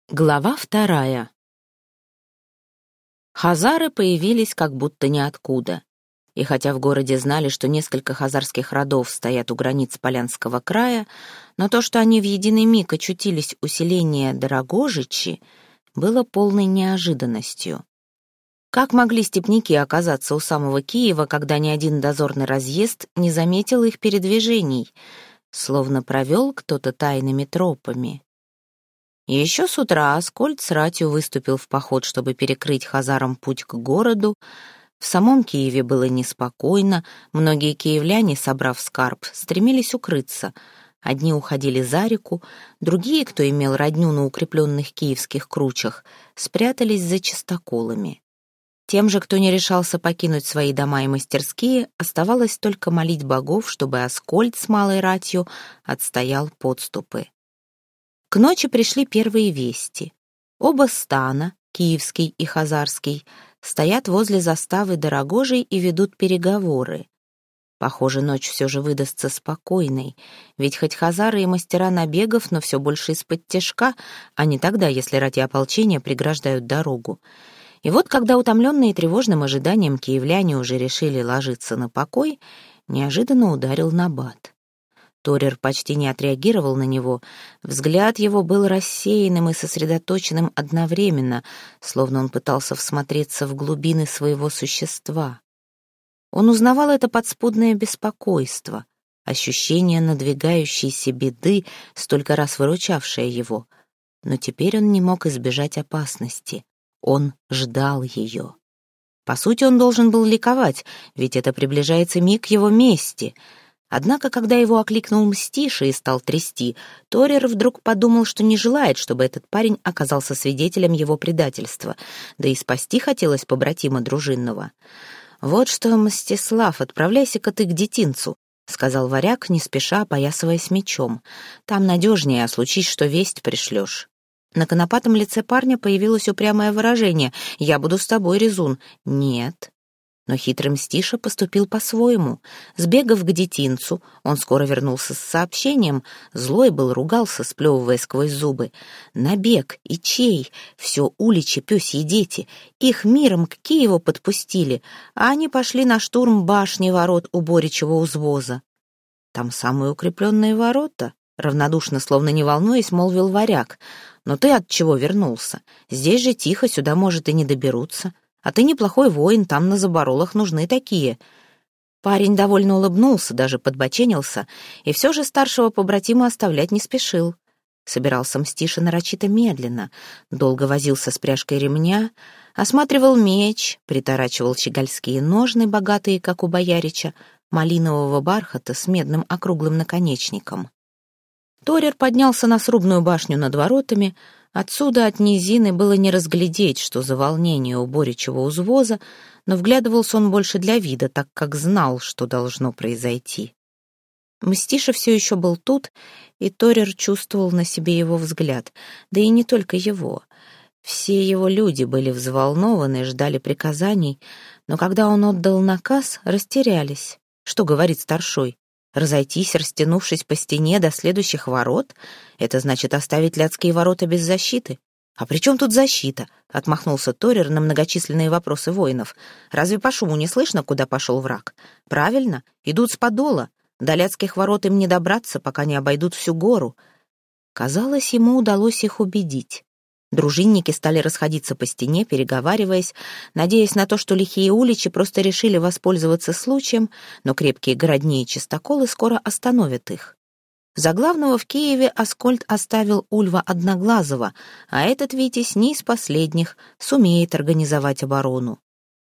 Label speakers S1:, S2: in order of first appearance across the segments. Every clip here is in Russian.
S1: Глава 2. Хазары появились как будто ниоткуда. И хотя в городе знали, что несколько хазарских родов стоят у границ Полянского края, но то, что они в единый миг очутились у селения Дорогожичи, было полной неожиданностью. Как могли степняки оказаться у самого Киева, когда ни один дозорный разъезд не заметил их передвижений, словно провел кто-то тайными тропами? Еще с утра Аскольд с ратью выступил в поход, чтобы перекрыть хазарам путь к городу. В самом Киеве было неспокойно, многие киевляне, собрав скарб, стремились укрыться. Одни уходили за реку, другие, кто имел родню на укрепленных киевских кручах, спрятались за частоколами. Тем же, кто не решался покинуть свои дома и мастерские, оставалось только молить богов, чтобы Аскольд с малой ратью отстоял подступы. К ночи пришли первые вести. Оба стана, киевский и хазарский, стоят возле заставы Дорогожей и ведут переговоры. Похоже, ночь все же выдастся спокойной, ведь хоть хазары и мастера набегов, но все больше из-под тяжка, а не тогда, если рати ополчения преграждают дорогу. И вот, когда утомленные тревожным ожиданием киевляне уже решили ложиться на покой, неожиданно ударил набат. Торер почти не отреагировал на него. Взгляд его был рассеянным и сосредоточенным одновременно, словно он пытался всмотреться в глубины своего существа. Он узнавал это подспудное беспокойство, ощущение надвигающейся беды, столько раз выручавшее его. Но теперь он не мог избежать опасности. Он ждал ее. По сути, он должен был ликовать, ведь это приближается миг его мести — Однако, когда его окликнул Мстиша и стал трясти, Торер вдруг подумал, что не желает, чтобы этот парень оказался свидетелем его предательства, да и спасти хотелось побратима дружинного. «Вот что, Мстислав, отправляйся-ка ты к детинцу», — сказал варяг, не спеша опоясываясь мечом. «Там надежнее, а случись, что весть пришлешь». На конопатом лице парня появилось упрямое выражение: «Я буду с тобой, Резун». «Нет». Но хитрый Мстиша поступил по-своему. Сбегав к детинцу, он скоро вернулся с сообщением. Злой был, ругался, сплевывая сквозь зубы. Набег, и чей, все уличи, пёсьи дети. Их миром к Киеву подпустили, а они пошли на штурм башни ворот у Боричьего узвоза. «Там самые укрепленные ворота», — равнодушно, словно не волнуясь, молвил варяг. «Но ты от чего вернулся? Здесь же тихо, сюда, может, и не доберутся. А ты неплохой воин, там на заборолах нужны такие». Парень довольно улыбнулся, даже подбоченился, и все же старшего побратима оставлять не спешил. Собирался Мстиша нарочито медленно, долго возился с пряжкой ремня, осматривал меч, приторачивал щегольские ножны, богатые, как у боярича, малинового бархата с медным округлым наконечником. Торер поднялся на срубную башню над воротами. Отсюда, от низины, было не разглядеть, что за волнение у Боричьего узвоза, но вглядывался он больше для вида, так как знал, что должно произойти. Мстиша все еще был тут, и Торер чувствовал на себе его взгляд, да и не только его. Все его люди были взволнованы, ждали приказаний, но когда он отдал наказ, растерялись. Что говорит старшой? Разойтись, растянувшись по стене до следующих ворот? Это значит оставить Ляцкие ворота без защиты? «А при чем тут защита?» — отмахнулся Торер на многочисленные вопросы воинов. «Разве по шуму не слышно, куда пошел враг? Правильно, идут с подола. До Ляцких ворот им не добраться, пока не обойдут всю гору». Казалось, ему удалось их убедить. Дружинники стали расходиться по стене, переговариваясь, надеясь на то, что лихие уличи просто решили воспользоваться случаем, но крепкие городни и чистоколы скоро остановят их. За главного в Киеве Аскольд оставил Ульва Одноглазого, а этот Витязь не из последних, сумеет организовать оборону.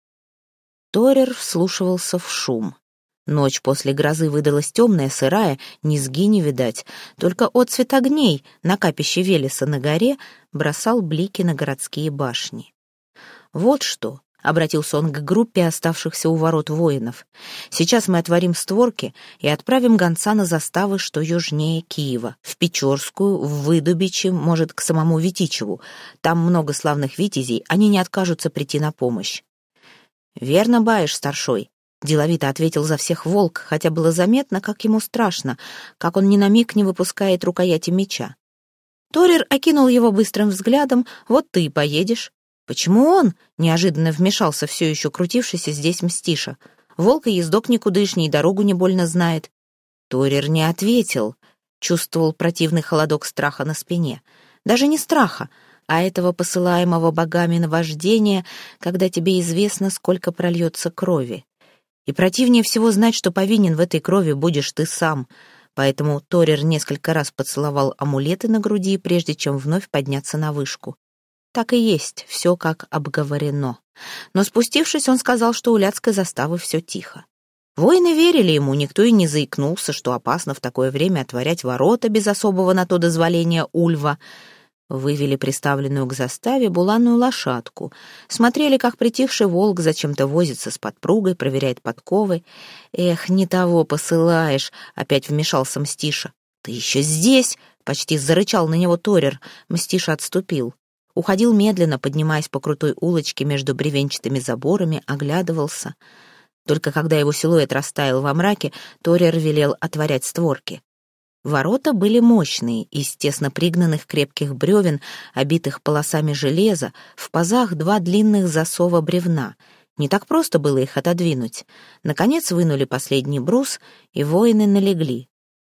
S1: Торер вслушивался в шум. Ночь после грозы выдалась темная, сырая, низги не видать. Только отцвет огней на капище Велеса на горе бросал блики на городские башни. «Вот что», — обратился он к группе оставшихся у ворот воинов, «сейчас мы отворим створки и отправим гонца на заставы, что южнее Киева, в Печорскую, в Выдубичи, может, к самому Витичеву. Там много славных витязей, они не откажутся прийти на помощь». «Верно баешь, старшой», — деловито ответил за всех волк, хотя было заметно, как ему страшно, как он ни на миг не выпускает рукояти меча. Торер окинул его быстрым взглядом. «Вот ты и поедешь». «Почему он?» — неожиданно вмешался все еще крутившийся здесь Мстиша. «Волк и ездок никудышний, дорогу не больно знает». Торер не ответил. Чувствовал противный холодок страха на спине. Даже не страха, а этого посылаемого богами наваждения, когда тебе известно, сколько прольется крови. И противнее всего знать, что повинен в этой крови будешь ты сам. Поэтому Торер несколько раз поцеловал амулеты на груди, прежде чем вновь подняться на вышку. Так и есть, все как обговорено. Но спустившись, он сказал, что у Ляцкой заставы все тихо. Воины верили ему, никто и не заикнулся, что опасно в такое время отворять ворота без особого на то дозволения ульва. Вывели приставленную к заставе буланую лошадку. Смотрели, как притихший волк зачем-то возится с подпругой, проверяет подковы. «Эх, не того посылаешь», — опять вмешался Мстиша. «Ты еще здесь?» — почти зарычал на него Торер. Мстиша отступил. Уходил медленно, поднимаясь по крутой улочке между бревенчатыми заборами, оглядывался. Только когда его силуэт растаял во мраке, Торер велел отворять створки. Ворота были мощные, из тесно пригнанных крепких бревен, обитых полосами железа, в пазах 2 длинных засова бревна. Не так просто было их отодвинуть. Наконец вынули последний брус, и воины налегли.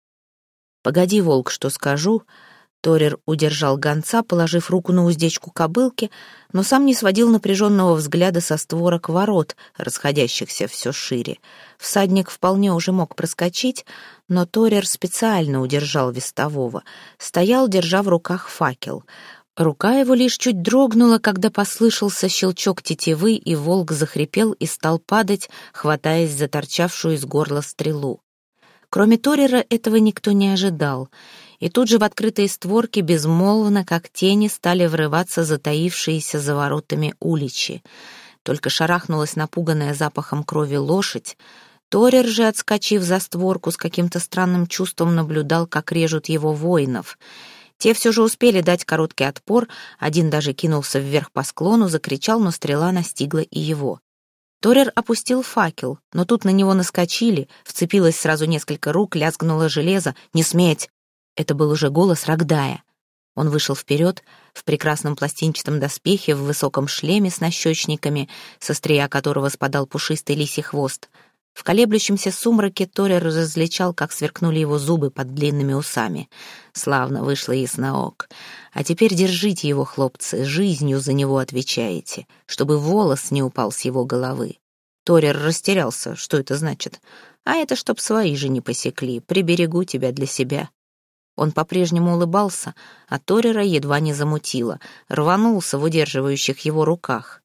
S1: «Погоди, волк, что скажу?» Торер удержал гонца, положив руку на уздечку кобылки, но сам не сводил напряженного взгляда со створок ворот, расходящихся все шире. Всадник вполне уже мог проскочить, но Торер специально удержал вестового. Стоял, держа в руках факел. Рука его лишь чуть дрогнула, когда послышался щелчок тетивы, и волк захрипел и стал падать, хватаясь за торчавшую из горла стрелу. Кроме Торера этого никто не ожидал. И тут же в открытые створки безмолвно, как тени, стали врываться затаившиеся за воротами уличи. Только шарахнулась напуганная запахом крови лошадь. Торер же, отскочив за створку, с каким-то странным чувством наблюдал, как режут его воинов. Те все же успели дать короткий отпор, один даже кинулся вверх по склону, закричал, но стрела настигла и его. Торер опустил факел, но тут на него наскочили, вцепилось сразу несколько рук, лязгнуло железо. «Не сметь!» Это был уже голос Рогдая. Он вышел вперед, в прекрасном пластинчатом доспехе, в высоком шлеме с нащечниками, со стрия которого спадал пушистый лисий хвост. В колеблющемся сумраке Торер различал, как сверкнули его зубы под длинными усами. Славно вышло ясноок. А теперь держите его, хлопцы, жизнью за него отвечаете, чтобы волос не упал с его головы. Торер растерялся, что это значит. А это чтоб свои же не посекли, приберегу тебя для себя. Он по-прежнему улыбался, а Торера едва не замутило, рванулся в удерживающих его руках.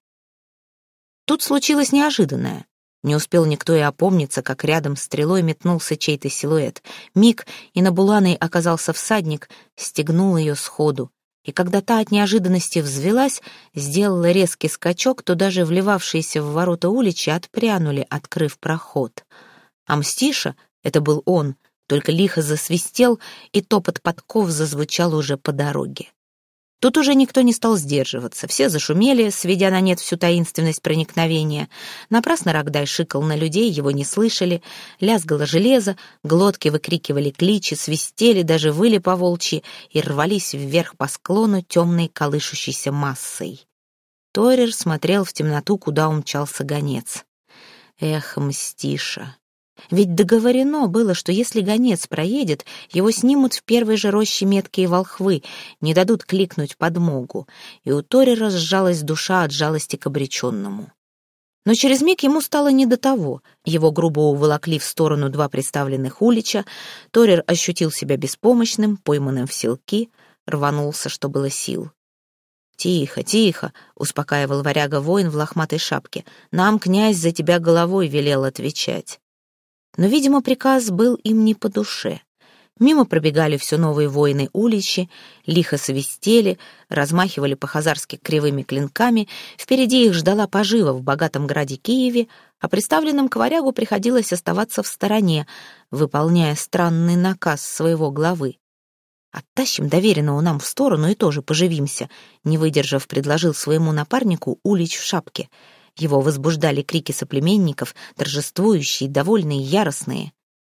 S1: Тут случилось неожиданное. Не успел никто и опомниться, как рядом с стрелой метнулся чей-то силуэт. Миг, и на буланой оказался всадник, стегнул ее сходу. И когда та от неожиданности взвелась, сделала резкий скачок, то даже вливавшиеся в ворота уличи отпрянули, открыв проход. А Мстиша, это был он, только лихо засвистел, и топот подков зазвучал уже по дороге. Тут уже никто не стал сдерживаться, все зашумели, сведя на нет всю таинственность проникновения. Напрасно Рогдай шикал на людей, его не слышали, лязгало железо, глотки выкрикивали кличи, свистели, даже выли по-волчьи и рвались вверх по склону темной колышущейся массой. Торер смотрел в темноту, куда умчался гонец. Эх, Мстиша! Ведь договорено было, что если гонец проедет, его снимут в первой же роще меткие волхвы, не дадут кликнуть подмогу, и у Торера сжалась душа от жалости к обреченному. Но через миг ему стало не до того. Его грубо уволокли в сторону 2 приставленных улича, Торер ощутил себя беспомощным, пойманным в селки, рванулся, что было сил. «Тихо, тихо», — успокаивал варяга-воин в лохматой шапке, «нам князь за тебя головой велел отвечать». Но, видимо, приказ был им не по душе. Мимо пробегали все новые воины уличи, лихо свистели, размахивали по-хазарски кривыми клинками, впереди их ждала пожива в богатом граде Киеве, а приставленным к варягу приходилось оставаться в стороне, выполняя странный наказ своего главы. «Оттащим доверенного нам в сторону и тоже поживимся», не выдержав, предложил своему напарнику улич в шапке. Его возбуждали крики соплеменников, торжествующие, довольные, яростные.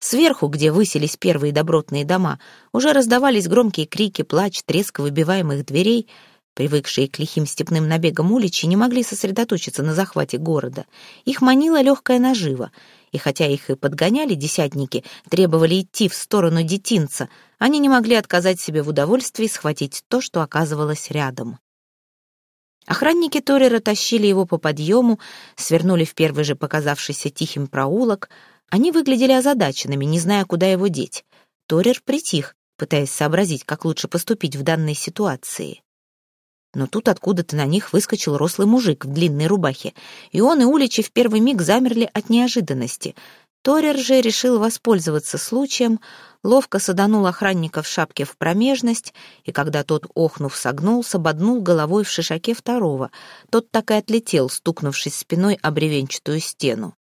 S1: Сверху, где высились первые добротные дома, уже раздавались громкие крики, плач, треск выбиваемых дверей. Привыкшие к лихим степным набегам уличи не могли сосредоточиться на захвате города. Их манила легкая нажива, и хотя их и подгоняли десятники, требовали идти в сторону детинца, они не могли отказать себе в удовольствии схватить то, что оказывалось рядом. Охранники Торера тащили его по подъему, свернули в первый же показавшийся тихим проулок. Они выглядели озадаченными, не зная, куда его деть. Торер притих, пытаясь сообразить, как лучше поступить в данной ситуации. Но тут откуда-то на них выскочил рослый мужик в длинной рубахе, и он и уличи в первый миг замерли от неожиданности. Торер же решил воспользоваться случаем, ловко саданул охранника в шапке в промежность, и когда тот, охнув, согнулся, боднул головой в шишаке второго. Тот так и отлетел, стукнувшись спиной о бревенчатую стену.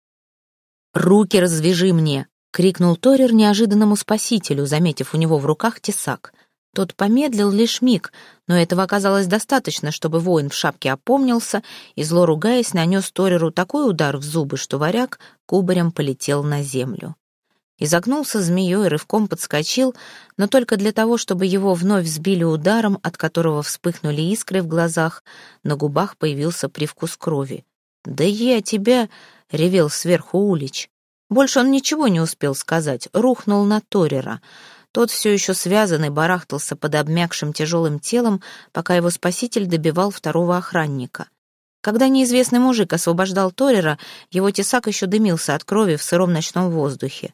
S1: «Руки развяжи мне!» — крикнул Торер неожиданному спасителю, заметив у него в руках тесак. Тот помедлил лишь миг, но этого оказалось достаточно, чтобы воин в шапке опомнился и, зло ругаясь, нанес Тореру такой удар в зубы, что варяг кубарем полетел на землю. Изогнулся змеей, рывком подскочил, но только для того, чтобы его вновь сбили ударом, от которого вспыхнули искры в глазах, на губах появился привкус крови. «Да я тебя!» — ревел сверху улич. Больше он ничего не успел сказать, рухнул на Торера. Тот все еще связанный барахтался под обмякшим тяжелым телом, пока его спаситель добивал второго охранника. Когда неизвестный мужик освобождал Торера, его тесак еще дымился от крови в сыром ночном воздухе.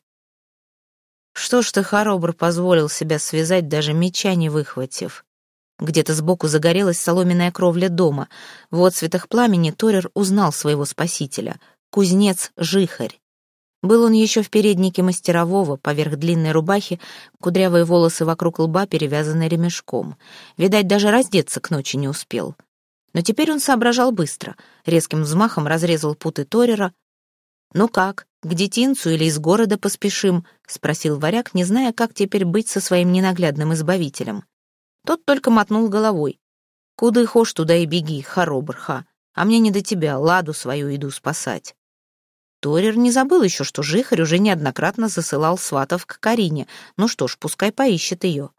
S1: «Что ж ты, хоробр, позволил себя связать, даже меча не выхватив?» Где-то сбоку загорелась соломенная кровля дома. В отцветах пламени Торер узнал своего спасителя — кузнец Жихарь. Был он еще в переднике мастерового, поверх длинной рубахи, кудрявые волосы вокруг лба перевязаны ремешком. Видать, даже раздеться к ночи не успел. Но теперь он соображал быстро. Резким взмахом разрезал путы Торера. «Ну как, к детинцу или из города поспешим?» — спросил варяг, не зная, как теперь быть со своим ненаглядным избавителем. Тот только мотнул головой. «Куда хошь, туда и беги, хоробр, ха. А мне не до тебя, ладу свою иду спасать». Торер не забыл еще, что Жихарь уже неоднократно засылал сватов к Карине. Ну что ж, пускай поищет ее.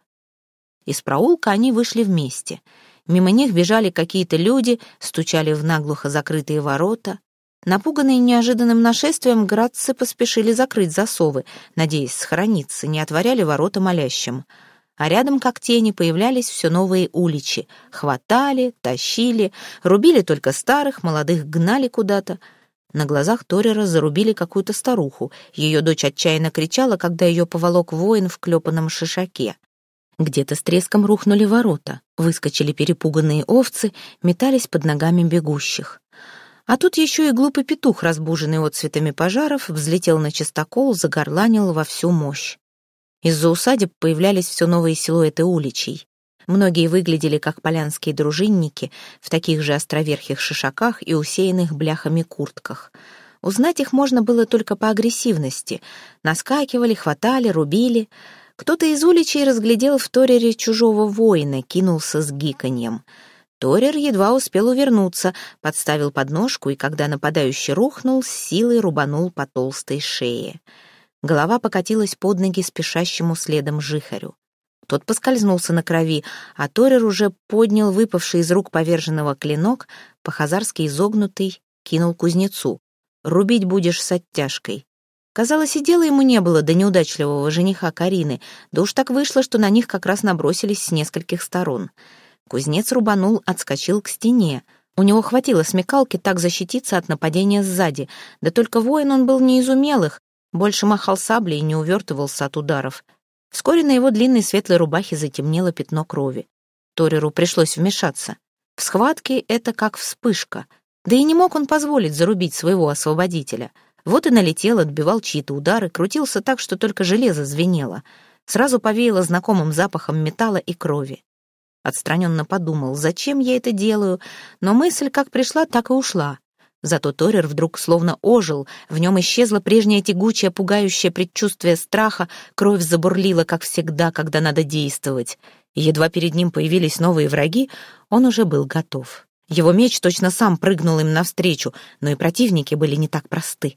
S1: Из проулка они вышли вместе. Мимо них бежали какие-то люди, стучали в наглухо закрытые ворота. Напуганные неожиданным нашествием, градцы поспешили закрыть засовы, надеясь схорониться, не отворяли ворота молящим. А рядом, как тени, появлялись все новые уличи. Хватали, тащили, рубили только старых, молодых гнали куда-то. На глазах Торера зарубили какую-то старуху. Ее дочь отчаянно кричала, когда ее поволок воин в клепанном шишаке. Где-то с треском рухнули ворота. Выскочили перепуганные овцы, метались под ногами бегущих. А тут еще и глупый петух, разбуженный отцветами пожаров, взлетел на чистокол, загорланил во всю мощь. Из-за усадеб появлялись все новые силуэты уличей. Многие выглядели как полянские дружинники в таких же островерхих шишаках и усеянных бляхами куртках. Узнать их можно было только по агрессивности. Наскакивали, хватали, рубили. Кто-то из уличей разглядел в Торере чужого воина, кинулся с гиканьем. Торер едва успел увернуться, подставил подножку, и когда нападающий рухнул, с силой рубанул по толстой шее. Голова покатилась под ноги спешащему следом Жихарю. Тот поскользнулся на крови, а Торер уже поднял выпавший из рук поверженного клинок, по-хазарски изогнутый, кинул кузнецу. «Рубить будешь с оттяжкой». Казалось, и дела ему не было до неудачливого жениха Карины, да уж так вышло, что на них как раз набросились с нескольких сторон. Кузнец рубанул, отскочил к стене. У него хватило смекалки так защититься от нападения сзади, да только воин он был не из умелых, больше махал саблей и не увертывался от ударов. Вскоре на его длинной светлой рубахе затемнело пятно крови. Тореру пришлось вмешаться. В схватке это как вспышка. Да и не мог он позволить зарубить своего освободителя. Вот и налетел, отбивал чьи-то удары, крутился так, что только железо звенело. Сразу повеяло знакомым запахом металла и крови. Отстраненно подумал, зачем я это делаю, но мысль как пришла, так и ушла. Зато Торер вдруг словно ожил, в нем исчезло прежнее тягучее, пугающее предчувствие страха, кровь забурлила, как всегда, когда надо действовать. И едва перед ним появились новые враги, он уже был готов. Его меч точно сам прыгнул им навстречу, но и противники были не так просты.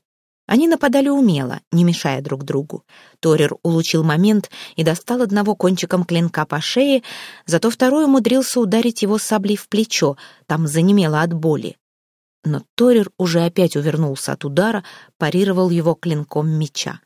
S1: Они нападали умело, не мешая друг другу. Торер улучил момент и достал одного кончиком клинка по шее, зато второй умудрился ударить его саблей в плечо, там занемело от боли. Но Торер уже опять увернулся от удара, парировал его клинком меча.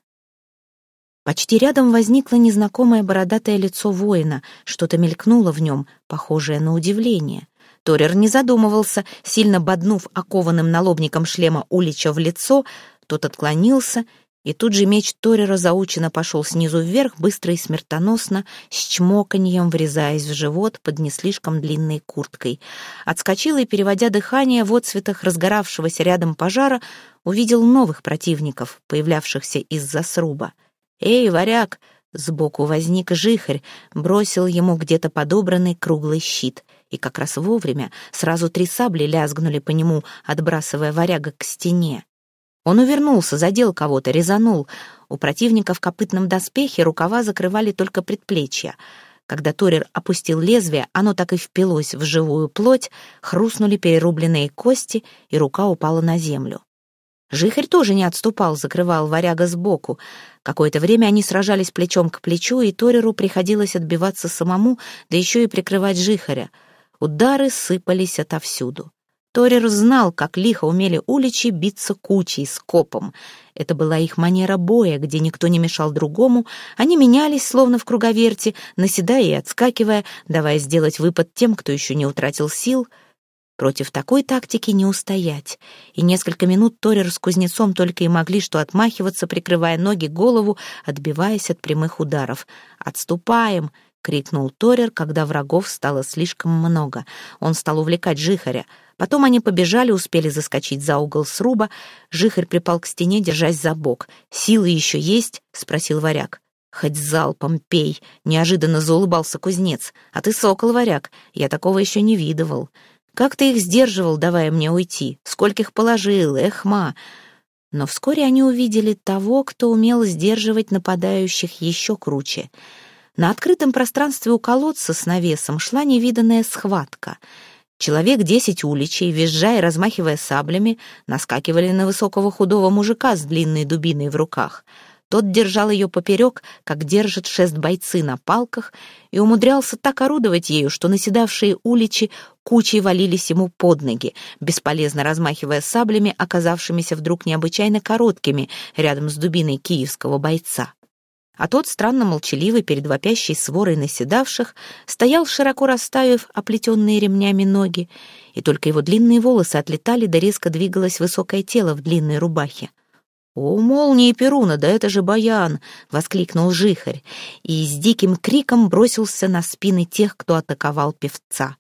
S1: Почти рядом возникло незнакомое бородатое лицо воина, что-то мелькнуло в нем, похожее на удивление. Торер не задумывался, сильно боднув окованным налобником шлема Улича в лицо, тот отклонился, и тут же меч Торера заученно пошел снизу вверх, быстро и смертоносно, с чмоканьем врезаясь в живот под не слишком длинной курткой. Отскочил и, переводя дыхание в отцветах разгоравшегося рядом пожара, увидел новых противников, появлявшихся из-за сруба. «Эй, варяг!» — сбоку возник жихарь, бросил ему где-то подобранный круглый щит. И как раз вовремя сразу 3 сабли лязгнули по нему, отбрасывая варяга к стене. Он увернулся, задел кого-то, резанул. У противника в копытном доспехе рукава закрывали только предплечья. Когда Торер опустил лезвие, оно так и впилось в живую плоть, хрустнули перерубленные кости, и рука упала на землю. Жихарь тоже не отступал, закрывал варяга сбоку. Какое-то время они сражались плечом к плечу, и Тореру приходилось отбиваться самому, да еще и прикрывать жихаря. Удары сыпались отовсюду. Торер знал, как лихо умели уличи биться кучей, скопом. Это была их манера боя, где никто не мешал другому. Они менялись, словно в круговерти, наседая и отскакивая, давая сделать выпад тем, кто еще не утратил сил. Против такой тактики не устоять. И несколько минут Торер с кузнецом только и могли что отмахиваться, прикрывая ноги, голову, отбиваясь от прямых ударов. «Отступаем!» — крикнул Торер, когда врагов стало слишком много. Он стал увлекать жихаря. Потом они побежали, успели заскочить за угол сруба. Жихарь припал к стене, держась за бок. «Силы еще есть?» — спросил варяг. «Хоть залпом пей!» — неожиданно заулыбался кузнец. «А ты сокол, варяг, я такого еще не видывал. Как ты их сдерживал, давая мне уйти? Скольких положил? Эхма!» Но вскоре они увидели того, кто умел сдерживать нападающих еще круче. На открытом пространстве у колодца с навесом шла невиданная схватка. Человек 10 уличей, визжая и размахивая саблями, наскакивали на высокого худого мужика с длинной дубиной в руках. Тот держал ее поперек, как держат шест бойцы на палках, и умудрялся так орудовать ею, что наседавшие уличи кучей валились ему под ноги, бесполезно размахивая саблями, оказавшимися вдруг необычайно короткими, рядом с дубиной киевского бойца. А тот, странно молчаливый перед вопящей сворой наседавших, стоял, широко расставив оплетенные ремнями ноги, и только его длинные волосы отлетали, да резко двигалось высокое тело в длинной рубахе. «О, молнии Перуна, да это же Баян!» — воскликнул жихарь, и с диким криком бросился на спины тех, кто атаковал певца.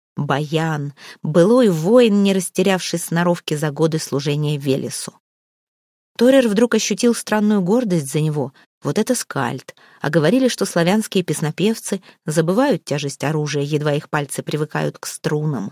S1: Баян, былой воин, не растерявший сноровки за годы служения Велесу. Торер вдруг ощутил странную гордость за него. Вот это скальд. А говорили, что славянские песнопевцы забывают тяжесть оружия, едва их пальцы привыкают к струнам.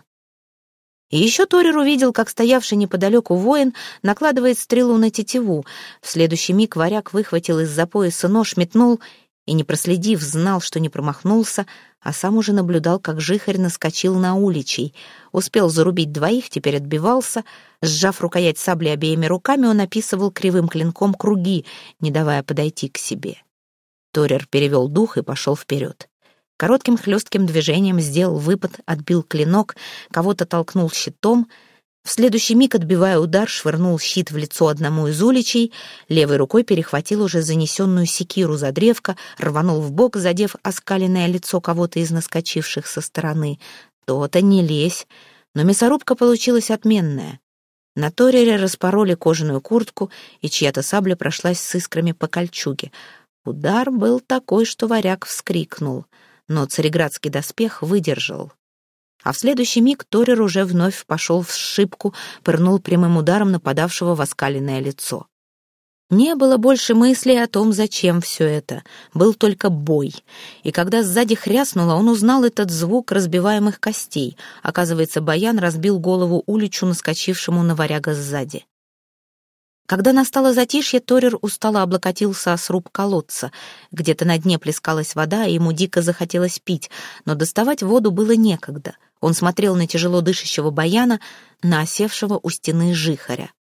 S1: И еще Торер увидел, как стоявший неподалеку воин накладывает стрелу на тетиву. В следующий миг варяг выхватил из-за пояса нож, метнул и, не проследив, знал, что не промахнулся, а сам уже наблюдал, как жихарь наскочил на уличей. Успел зарубить 2, теперь отбивался. Сжав рукоять сабли обеими руками, он описывал кривым клинком круги, не давая подойти к себе. Торер перевел дух и пошел вперед. Коротким хлестким движением сделал выпад, отбил клинок, кого-то толкнул щитом. В следующий миг, отбивая удар, швырнул щит в лицо одному из уличей, левой рукой перехватил уже занесенную секиру за древко, рванул вбок, задев оскаленное лицо кого-то из наскочивших со стороны. То-то не лезь. Но мясорубка получилась отменная. На Торере распороли кожаную куртку, и чья-то сабля прошлась с искрами по кольчуге. Удар был такой, что варяг вскрикнул. Но цареградский доспех выдержал. А в следующий миг Торер уже вновь пошел в сшибку, пырнул прямым ударом нападавшего в оскаленное лицо. Не было больше мыслей о том, зачем все это. Был только бой. И когда сзади хряснуло, он узнал этот звук разбиваемых костей. Оказывается, Баян разбил голову уличу, наскочившему на варяга сзади. Когда настало затишье, Торер устало облокотился о сруб колодца. Где-то на дне плескалась вода, и ему дико захотелось пить, но доставать воду было некогда. Он смотрел на тяжело дышащего Баяна, на осевшего у стены жихаря.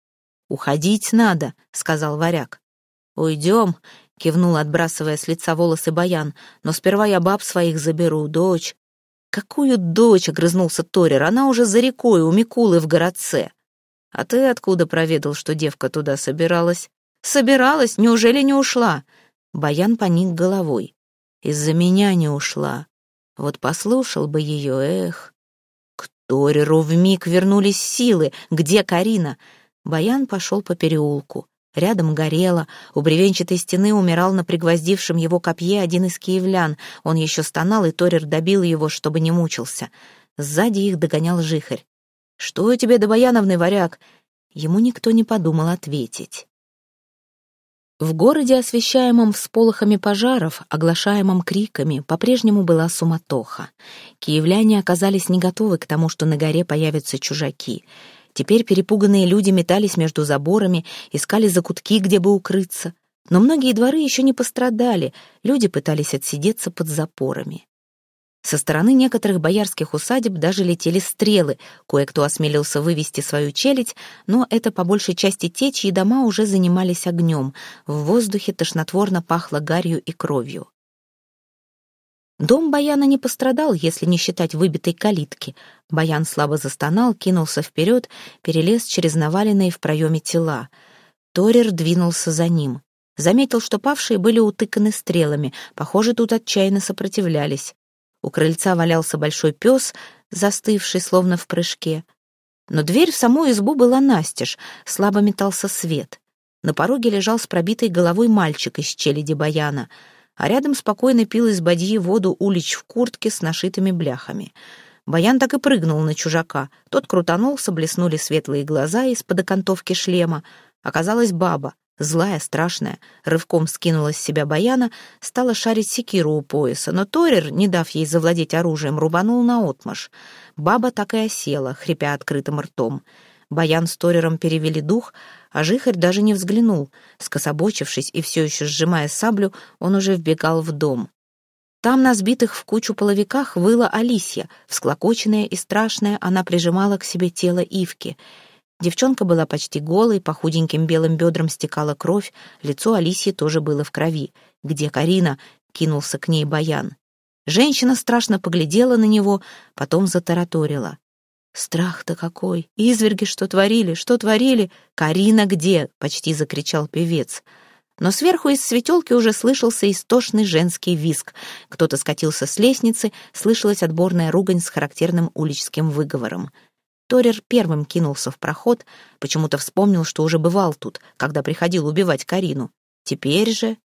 S1: «Уходить надо», — сказал варяг. «Уйдем», — кивнул, отбрасывая с лица волосы Баян, «но сперва я баб своих заберу, дочь». «Какую дочь?» — огрызнулся Торер. «Она уже за рекой, у Микулы в городце». «А ты откуда проведал, что девка туда собиралась?» «Собиралась? Неужели не ушла?» Баян поник головой. «Из-за меня не ушла. Вот послушал бы ее, эх». К Тореру вмиг вернулись силы. «Где Карина?» Баян пошел по переулку. Рядом горело, у бревенчатой стены умирал на пригвоздившем его копье один из киевлян. Он еще стонал, и Торер добил его, чтобы не мучился. Сзади их догонял жихарь. «Что тебе до Баяновны, варяг?» Ему никто не подумал ответить. В городе, освещаемом всполохами пожаров, оглашаемом криками, по-прежнему была суматоха. Киевляне оказались не готовы к тому, что на горе появятся чужаки. Теперь перепуганные люди метались между заборами, искали закутки, где бы укрыться. Но многие дворы еще не пострадали, люди пытались отсидеться под запорами. Со стороны некоторых боярских усадеб даже летели стрелы, кое-кто осмелился вывести свою челядь, но это по большей части те, чьи дома уже занимались огнем. В воздухе тошнотворно пахло гарью и кровью. Дом Баяна не пострадал, если не считать выбитой калитки. Баян слабо застонал, кинулся вперед, перелез через наваленные в проеме тела. Торер двинулся за ним. Заметил, что павшие были утыканы стрелами, похоже, тут отчаянно сопротивлялись. У крыльца валялся большой пес, застывший, словно в прыжке. Но дверь в саму избу была настежь, слабо метался свет. На пороге лежал с пробитой головой мальчик из челяди Баяна, а рядом спокойно пил из бадьи воду улич в куртке с нашитыми бляхами. Баян так и прыгнул на чужака. Тот крутанулся, блеснули светлые глаза из-под окантовки шлема. Оказалась баба, злая, страшная, рывком скинула с себя Баяна, стала шарить секиру у пояса, но Торер, не дав ей завладеть оружием, рубанул наотмашь. Баба так и осела, хрипя открытым ртом. Баян с Торером перевели дух, а жихарь даже не взглянул. Скособочившись и все еще сжимая саблю, он уже вбегал в дом. Там, на сбитых в кучу половиках, выла Алисья. Всклокоченная и страшная, она прижимала к себе тело Ивки. Девчонка была почти голой, по худеньким белым бедрам стекала кровь, лицо Алисьи тоже было в крови. «Где Карина?» — кинулся к ней Баян. Женщина страшно поглядела на него, потом затараторила. «Страх-то какой! Изверги что творили, что творили! Карина где?» — почти закричал певец. Но сверху из светелки уже слышался истошный женский визг. Кто-то скатился с лестницы, слышалась отборная ругань с характерным уличским выговором. Торер первым кинулся в проход, почему-то вспомнил, что уже бывал тут, когда приходил убивать Карину. Теперь же...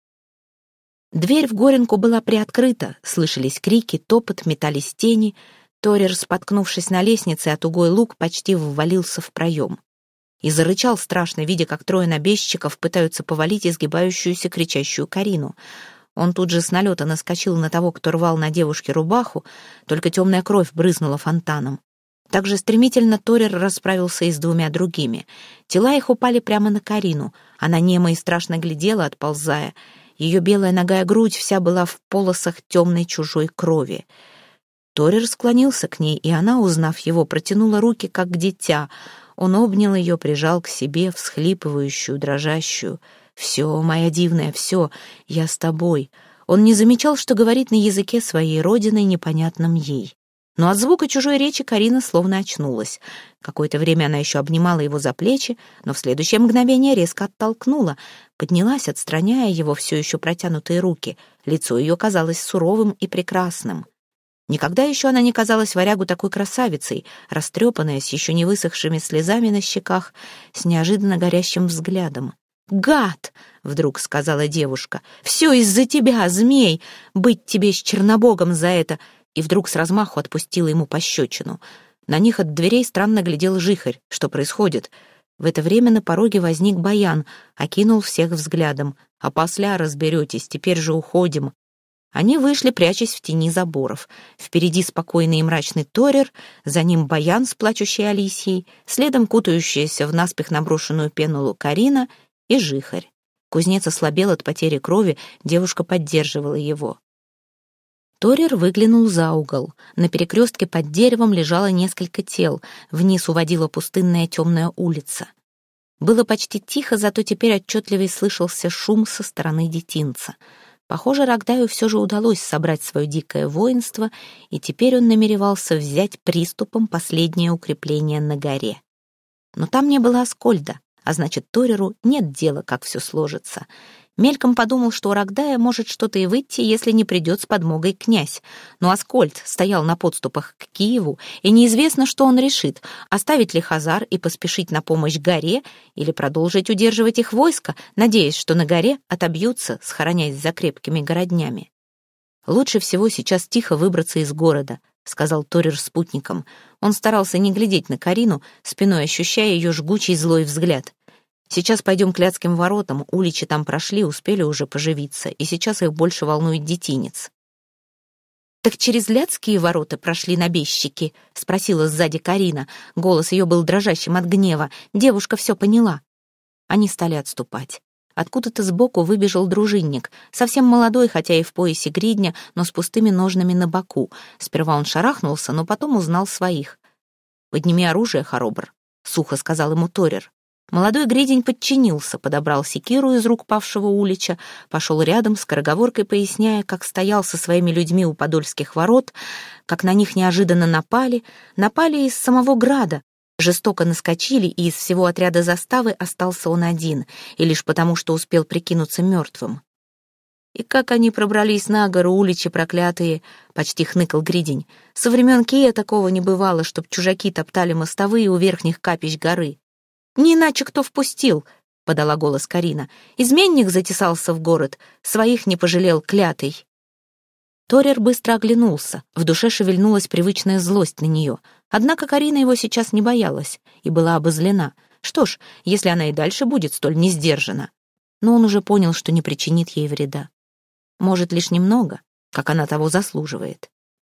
S1: Дверь в горенку была приоткрыта, слышались крики, топот, метались тени. Торер, споткнувшись на лестнице о тугой лук, почти ввалился в проем. И зарычал страшно, видя, как трое набежчиков пытаются повалить изгибающуюся кричащую Карину. Он тут же с налета наскочил на того, кто рвал на девушке рубаху, только темная кровь брызнула фонтаном. Так же стремительно Торер расправился и с двумя другими. Тела их упали прямо на Карину. Она немо и страшно глядела, отползая. Ее белая нагая грудь вся была в полосах темной чужой крови. Торер склонился к ней, и она, узнав его, протянула руки, как дитя. Он обнял ее, прижал к себе, всхлипывающую, дрожащую. «Все, моя дивная, все, я с тобой». Он не замечал, что говорит на языке своей родины, непонятном ей. Но от звука чужой речи Карина словно очнулась. Какое-то время она еще обнимала его за плечи, но в следующее мгновение резко оттолкнула, поднялась, отстраняя его все еще протянутые руки. Лицо ее казалось суровым и прекрасным. Никогда еще она не казалась варягу такой красавицей, растрепанная, с еще не высохшими слезами на щеках, с неожиданно горящим взглядом. «Гад!» — вдруг сказала девушка. «Все из-за тебя, змей! Быть тебе с Чернобогом за это!» И вдруг с размаху отпустила ему пощечину. На них от дверей странно глядел жихарь. Что происходит? В это время на пороге возник Баян, окинул всех взглядом. «А после разберетесь, теперь же уходим». Они вышли, прячась в тени заборов. Впереди спокойный и мрачный Торер, за ним Баян с плачущей Алисией, следом кутающаяся в наспех наброшенную пенулу Карина и жихарь. Кузнец ослабел от потери крови, девушка поддерживала его. Торер выглянул за угол. На перекрестке под деревом лежало несколько тел, вниз уводила пустынная темная улица. Было почти тихо, зато теперь отчетливее слышался шум со стороны детинца. Похоже, Рогдаю все же удалось собрать свое дикое воинство, и теперь он намеревался взять приступом последнее укрепление на горе. Но там не было Аскольда, а значит, Тореру нет дела, как все сложится. Мельком подумал, что у Рогдая может что-то и выйти, если не придет с подмогой князь. Но Аскольд стоял на подступах к Киеву, и неизвестно, что он решит: оставить ли Хазар и поспешить на помощь горе, или продолжить удерживать их войско, надеясь, что на горе отобьются, схороняясь за крепкими городнями. «Лучше всего сейчас тихо выбраться из города», — сказал Торер спутникам. Он старался не глядеть на Карину, спиной ощущая ее жгучий злой взгляд. «Сейчас пойдем к Ляцким воротам, уличи там прошли, успели уже поживиться, и сейчас их больше волнует детинец». «Так через Ляцкие ворота прошли набежчики?» — спросила сзади Карина. Голос ее был дрожащим от гнева. Девушка все поняла. Они стали отступать. Откуда-то сбоку выбежал дружинник, совсем молодой, хотя и в поясе гридня, но с пустыми ножнами на боку. Сперва он шарахнулся, но потом узнал своих. «Подними оружие, хоробр», — сухо сказал ему Торер. Молодой гридень подчинился, подобрал секиру из рук павшего улича, пошел рядом, скороговоркой поясняя, как стоял со своими людьми у подольских ворот, как на них неожиданно напали из самого града, жестоко наскочили, и из всего отряда заставы остался он один, и лишь потому, что успел прикинуться мертвым. «И как они пробрались на гору, уличи проклятые!» — почти хныкал гридень. «Со времен Кия такого не бывало, чтоб чужаки топтали мостовые у верхних капищ горы». «Не иначе кто впустил», — подала голос Карина. «Изменник затесался в город, своих не пожалел клятый». Торер быстро оглянулся, в душе шевельнулась привычная злость на нее. Однако Карина его сейчас не боялась и была обозлена. Что ж, если она и дальше будет столь несдержана. Но он уже понял, что не причинит ей вреда. Может, лишь немного, как она того заслуживает.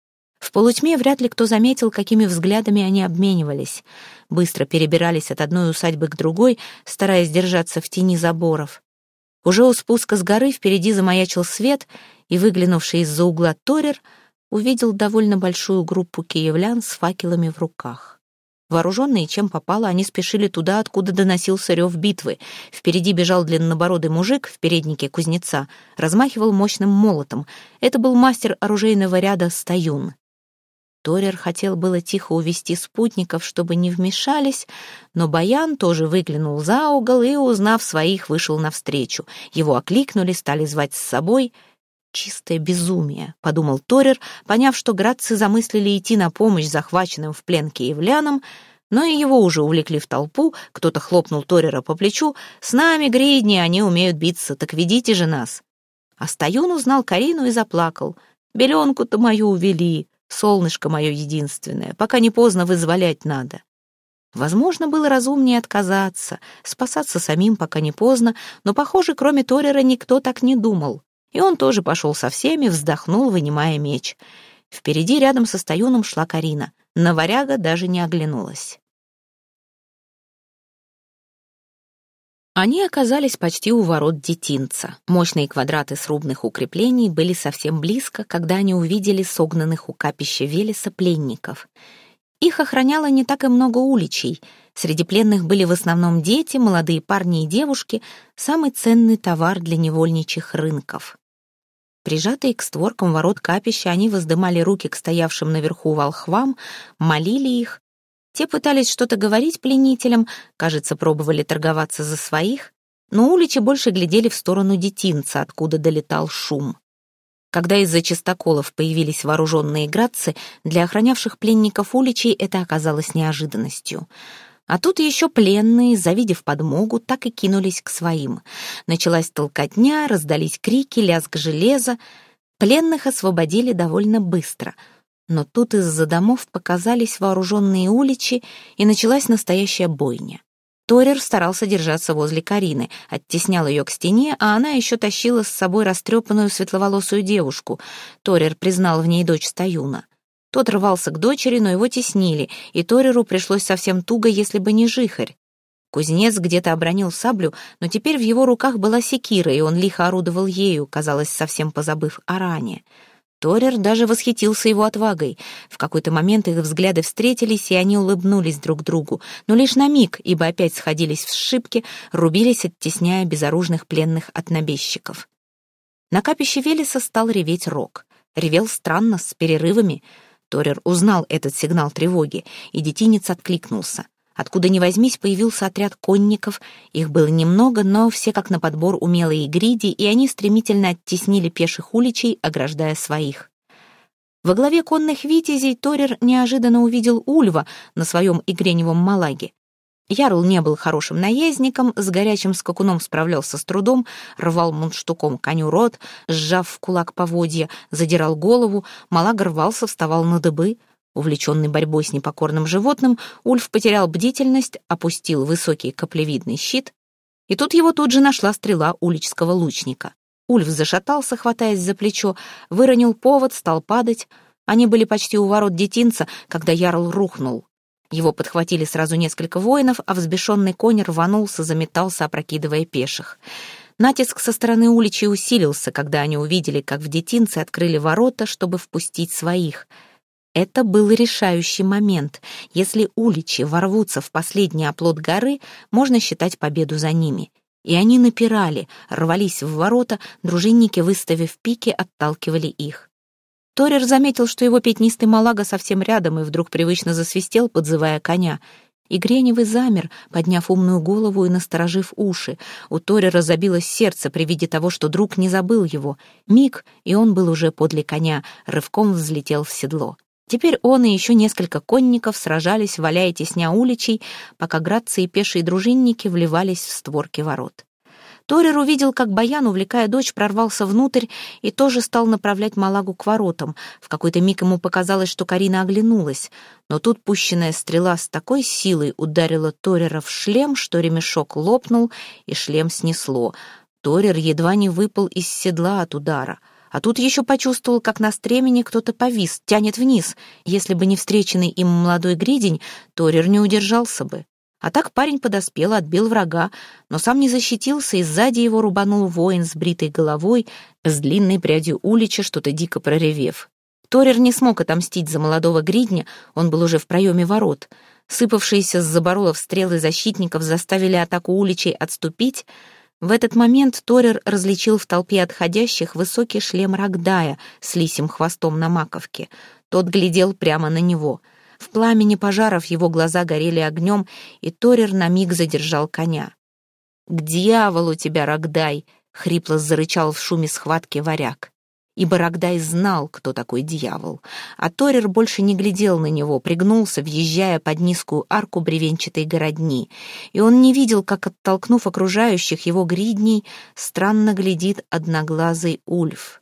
S1: В полутьме вряд ли кто заметил, какими взглядами они обменивались. Быстро перебирались от одной усадьбы к другой, стараясь держаться в тени заборов. Уже у спуска с горы впереди замаячил свет, и, выглянувший из-за угла Торер, увидел довольно большую группу киевлян с факелами в руках. Вооруженные чем попало, они спешили туда, откуда доносился рев битвы. Впереди бежал длиннобородый мужик в переднике кузнеца, размахивал мощным молотом. Это был мастер оружейного ряда Стаюн. Торер хотел было тихо увести спутников, чтобы не вмешались, но Баян тоже выглянул за угол и, узнав своих, вышел навстречу. Его окликнули, стали звать с собой. «Чистое безумие», — подумал Торер, поняв, что градцы замыслили идти на помощь захваченным в плен киевлянам, но и его уже увлекли в толпу, кто-то хлопнул Торера по плечу. «С нами, гридни, они умеют биться, так ведите же нас». А Стаюн узнал Карину и заплакал. «Беленку-то мою увели, солнышко мое единственное, пока не поздно вызволять надо». Возможно, было разумнее отказаться, спасаться самим, пока не поздно, но, похоже, кроме Торера никто так не думал. И он тоже пошел со всеми, вздохнул, вынимая меч. Впереди, рядом со Стаюном, шла Карина. На варяга даже не оглянулась. Они оказались почти у ворот детинца. Мощные квадраты срубных укреплений были совсем близко, когда они увидели согнанных у капища Велеса пленников. Их охраняло не так и много уличей. Среди пленных были в основном дети, молодые парни и девушки, самый ценный товар для невольничьих рынков. Прижатые к створкам ворот капища, они воздымали руки к стоявшим наверху волхвам, молили их. Те пытались что-то говорить пленителям, кажется, пробовали торговаться за своих, но уличи больше глядели в сторону детинца, откуда долетал шум. Когда из-за чистоколов появились вооруженные градцы, для охранявших пленников уличей это оказалось неожиданностью. А тут еще пленные, завидев подмогу, так и кинулись к своим. Началась толкотня, раздались крики, лязг железа. Пленных освободили довольно быстро. Но тут из-за домов показались вооруженные уличи, и началась настоящая бойня. Торер старался держаться возле Карины, оттеснял ее к стене, а она еще тащила с собой растрепанную светловолосую девушку. Торер признал в ней дочь Стаюна. Тот рвался к дочери, но его теснили, и Тореру пришлось совсем туго, если бы не жихарь. Кузнец где-то обронил саблю, но теперь в его руках была секира, и он лихо орудовал ею, казалось, совсем позабыв о ране. Торер даже восхитился его отвагой. В какой-то момент их взгляды встретились, и они улыбнулись друг другу, но лишь на миг, ибо опять сходились в сшибке, рубились, оттесняя безоружных пленных от набежчиков. На капище Велеса стал реветь Рок. Ревел странно, с перерывами. Торер узнал этот сигнал тревоги, и детинец откликнулся. Откуда ни возьмись, появился отряд конников. Их было немного, но все как на подбор умелые гриди, и они стремительно оттеснили пеших уличей, ограждая своих. Во главе конных витязей Торер неожиданно увидел Ульва на своем игреневом малаге. Ярл не был хорошим наездником, с горячим скакуном справлялся с трудом, рвал мундштуком коню рот, сжав в кулак поводья, задирал голову, малаг рвался, вставал на дыбы. Увлеченный борьбой с непокорным животным, Ульф потерял бдительность, опустил высокий каплевидный щит, и тут его тут же нашла стрела уличского лучника. Ульф зашатался, хватаясь за плечо, выронил повод, стал падать. Они были почти у ворот детинца, когда ярл рухнул. Его подхватили сразу несколько воинов, а взбешенный конь рванулся, заметался, опрокидывая пеших. Натиск со стороны уличей усилился, когда они увидели, как в детинце открыли ворота, чтобы впустить своих. Это был решающий момент. Если уличи ворвутся в последний оплот горы, можно считать победу за ними. И они напирали, рвались в ворота, дружинники, выставив пики, отталкивали их. Торер заметил, что его пятнистый малага совсем рядом, и вдруг привычно засвистел, подзывая коня. И Греневый замер, подняв умную голову и насторожив уши. У Торера забилось сердце при виде того, что друг не забыл его. Миг, и он был уже подле коня, рывком взлетел в седло. Теперь он и еще несколько конников сражались, валяя тесня уличей, пока градцы и пешие дружинники вливались в створки ворот. Торер увидел, как Баян, увлекая дочь, прорвался внутрь и тоже стал направлять малагу к воротам. В какой-то миг ему показалось, что Карина оглянулась, но тут пущенная стрела с такой силой ударила Торера в шлем, что ремешок лопнул и шлем снесло. Торер едва не выпал из седла от удара. А тут еще почувствовал, как на стремени кто-то повис, тянет вниз. Если бы не встреченный им молодой гридень, Торер не удержался бы. А так парень подоспел, отбил врага, но сам не защитился, и сзади его рубанул воин с бритой головой, с длинной прядью улича, что-то дико проревев. Торер не смог отомстить за молодого гридня, он был уже в проеме ворот. Сыпавшиеся с заборолов стрелы защитников заставили атаку уличей отступить. В этот момент Торер различил в толпе отходящих высокий шлем Рогдая с лисьим хвостом на маковке. Тот глядел прямо на него. В пламени пожаров его глаза горели огнем, и Торер на миг задержал коня. «К дьяволу тебя, Рогдай!» — хрипло зарычал в шуме схватки варяг. Ибо Рогдай знал, кто такой дьявол. А Торер больше не глядел на него, пригнулся, въезжая под низкую арку бревенчатой городни. И он не видел, как, оттолкнув окружающих его гридней, странно глядит одноглазый Ульф.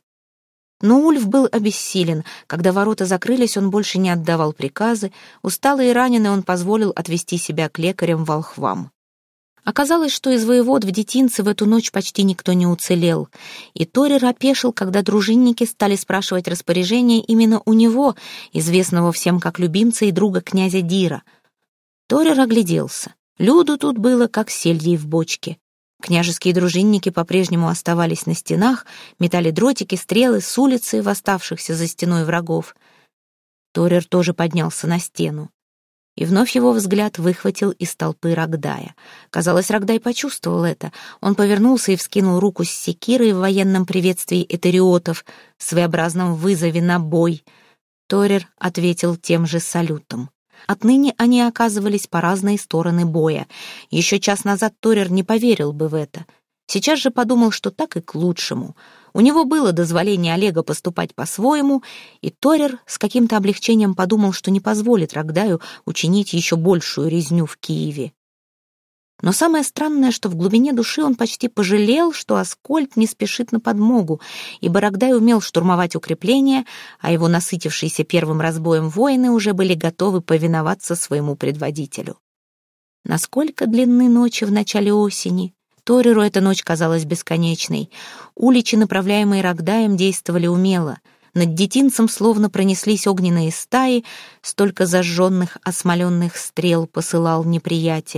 S1: Но Ульф был обессилен. Когда ворота закрылись, он больше не отдавал приказы. Усталый и раненый, он позволил отвести себя к лекарям-волхвам. Оказалось, что из воевод в детинце в эту ночь почти никто не уцелел, и Торер опешил, когда дружинники стали спрашивать распоряжение именно у него, известного всем как любимца и друга князя Дира. Торер огляделся. Люду тут было, как сельдей в бочке. Княжеские дружинники по-прежнему оставались на стенах, метали дротики, стрелы с улицы, восставшихся за стеной врагов. Торер тоже поднялся на стену. И вновь его взгляд выхватил из толпы Рогдая. Казалось, Рогдай почувствовал это. Он повернулся и вскинул руку с секирой в военном приветствии этериотов, в своеобразном вызове на бой. Торер ответил тем же салютом. Отныне они оказывались по разные стороны боя. Еще час назад Торер не поверил бы в это. Сейчас же подумал, что так и к лучшему. У него было дозволение Олега поступать по-своему, и Торер с каким-то облегчением подумал, что не позволит Рогдаю учинить еще большую резню в Киеве. Но самое странное, что в глубине души он почти пожалел, что Аскольд не спешит на подмогу, ибо Рогдай умел штурмовать укрепления, а его насытившиеся первым разбоем воины уже были готовы повиноваться своему предводителю. Насколько длинны ночи в начале осени? Тореру эта ночь казалась бесконечной. Уличи, направляемые Рогдаем, действовали умело. Над детинцем словно пронеслись огненные стаи, столько зажженных, осмоленных стрел посылал неприятель.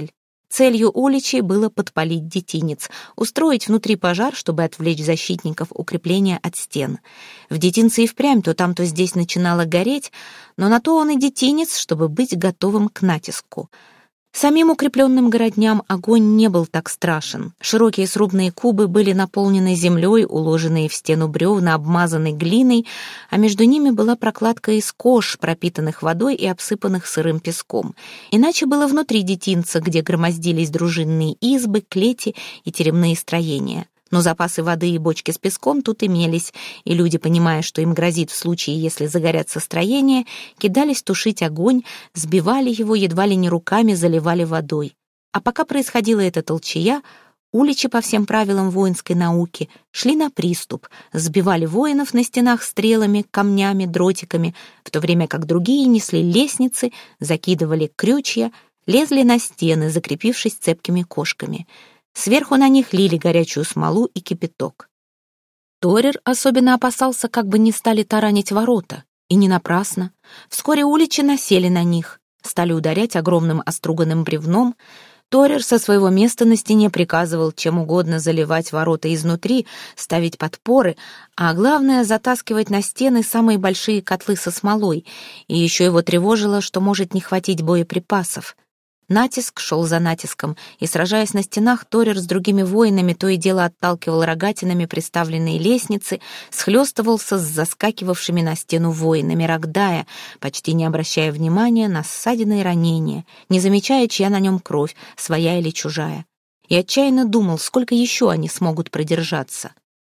S1: Целью Уличей было подпалить детинец, устроить внутри пожар, чтобы отвлечь защитников укрепления от стен. В детинце и впрямь то там, то здесь начинало гореть, но на то он и детинец, чтобы быть готовым к натиску. Самим укрепленным городням огонь не был так страшен. Широкие срубные кубы были наполнены землей, уложенные в стену бревна, обмазанной глиной, а между ними была прокладка из кож, пропитанных водой и обсыпанных сырым песком. Иначе было внутри детинца, где громоздились дружинные избы, клети и теремные строения. Но запасы воды и бочки с песком тут имелись, и люди, понимая, что им грозит в случае, если загорятся строения, кидались тушить огонь, сбивали его, едва ли не руками заливали водой. А пока происходила эта толчая, Уличи по всем правилам воинской науки шли на приступ, сбивали воинов на стенах стрелами, камнями, дротиками, в то время как другие несли лестницы, закидывали крючья, лезли на стены, закрепившись цепкими кошками. Сверху на них лили горячую смолу и кипяток. Торер особенно опасался, как бы не стали таранить ворота. И не напрасно. Вскоре Уличи насели на них, стали ударять огромным оструганным бревном. Торер со своего места на стене приказывал чем угодно заливать ворота изнутри, ставить подпоры, а главное — затаскивать на стены самые большие котлы со смолой. И еще его тревожило, что может не хватить боеприпасов. Натиск шел за натиском, и, сражаясь на стенах, Торер с другими воинами то и дело отталкивал рогатинами приставленные лестницы, схлестывался с заскакивавшими на стену воинами Рогдая, почти не обращая внимания на ссадины и ранения, не замечая, чья на нем кровь, своя или чужая. И отчаянно думал, сколько еще они смогут продержаться.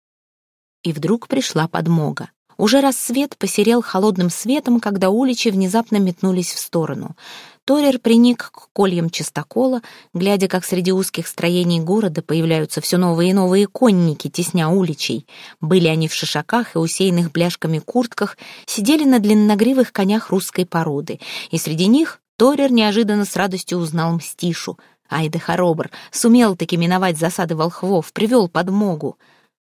S1: И вдруг пришла подмога. Уже рассвет посерел холодным светом, когда Уличи внезапно метнулись в сторону. Торер приник к кольям чистокола, глядя, как среди узких строений города появляются все новые и новые конники, тесня Уличей. Были они в шишаках и усеянных бляшками куртках, сидели на длинногривых конях русской породы, и среди них Торер неожиданно с радостью узнал Мстишу. Ай да хоробр, сумел-таки миновать засады волхвов, привел подмогу.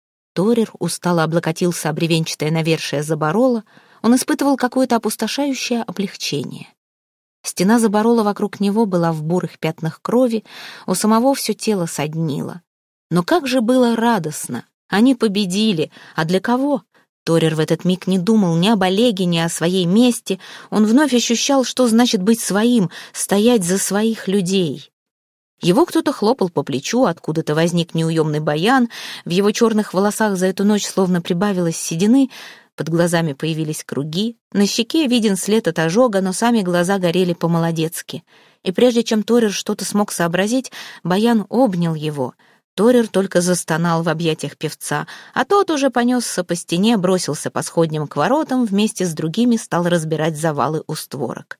S1: Торер устало облокотился о бревенчатое навершие заборола, он испытывал какое-то опустошающее облегчение. Стена заборола вокруг него была в бурых пятнах крови, у самого все тело соднило. Но как же было радостно! Они победили, а для кого? Торер в этот миг не думал ни об Олеге, ни о своей мести, он вновь ощущал, что значит быть своим, стоять за своих людей. Его кто-то хлопал по плечу, откуда-то возник неуемный баян, в его черных волосах за эту ночь словно прибавилось седины, под глазами появились круги, на щеке виден след от ожога, но сами глаза горели по-молодецки. И прежде чем Торер что-то смог сообразить, баян обнял его. Торер только застонал в объятиях певца, а тот уже понесся по стене, бросился по сходням к воротам, вместе с другими стал разбирать завалы у створок.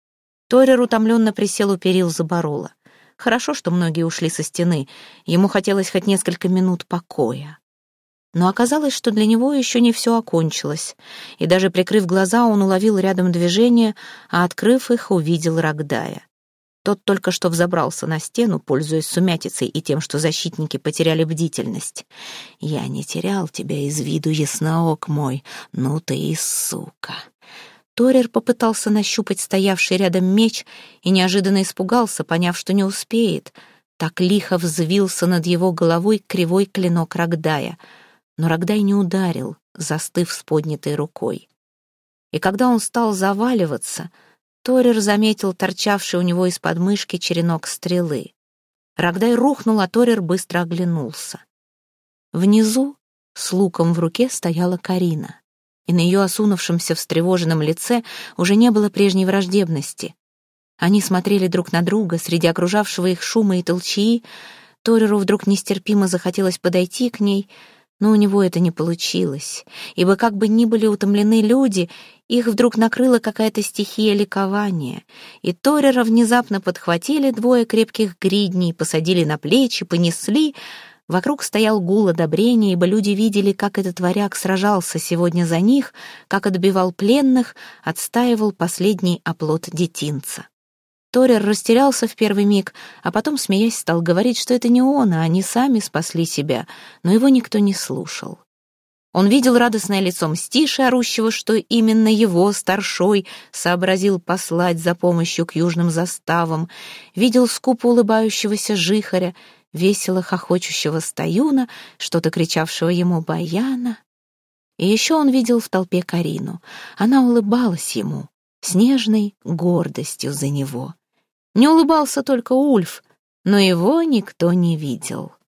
S1: Торер утомленно присел у перил заборола. Хорошо, что многие ушли со стены, ему хотелось хоть несколько минут покоя. Но оказалось, что для него еще не все окончилось, и даже прикрыв глаза, он уловил рядом движение, а, открыв их, увидел Рогдая. Тот только что взобрался на стену, пользуясь сумятицей и тем, что защитники потеряли бдительность. «Я не терял тебя из виду, ясноок мой, ну ты и сука!» Торер попытался нащупать стоявший рядом меч и неожиданно испугался, поняв, что не успеет. Так лихо взвился над его головой кривой клинок Рогдая. Но Рогдай не ударил, застыв с поднятой рукой. И когда он стал заваливаться, Торер заметил торчавший у него из подмышки черенок стрелы. Рогдай рухнул, а Торер быстро оглянулся. Внизу, с луком в руке, стояла Карина, и на ее осунувшемся встревоженном лице уже не было прежней враждебности. Они смотрели друг на друга среди окружавшего их шума и толчии. Тореру вдруг нестерпимо захотелось подойти к ней, но у него это не получилось, ибо как бы ни были утомлены люди, их вдруг накрыла какая-то стихия ликования, и Торера внезапно подхватили двое крепких гридней, посадили на плечи, понесли. Вокруг стоял гул одобрения, ибо люди видели, как этот варяг сражался сегодня за них, как отбивал пленных, отстаивал последний оплот детинца. Торер растерялся в первый миг, а потом, смеясь, стал говорить, что это не он, а они сами спасли себя, но его никто не слушал. Он видел радостное лицо Мстиши, орущего, что именно его, старшой, сообразил послать за помощью к южным заставам, видел скупо улыбающегося жихаря, весело хохочущего Стоюна, что-то кричавшего ему Баяна. И еще он видел в толпе Карину. Она улыбалась ему, с нежной гордостью за него. Не улыбался только Ульф, но его никто не видел.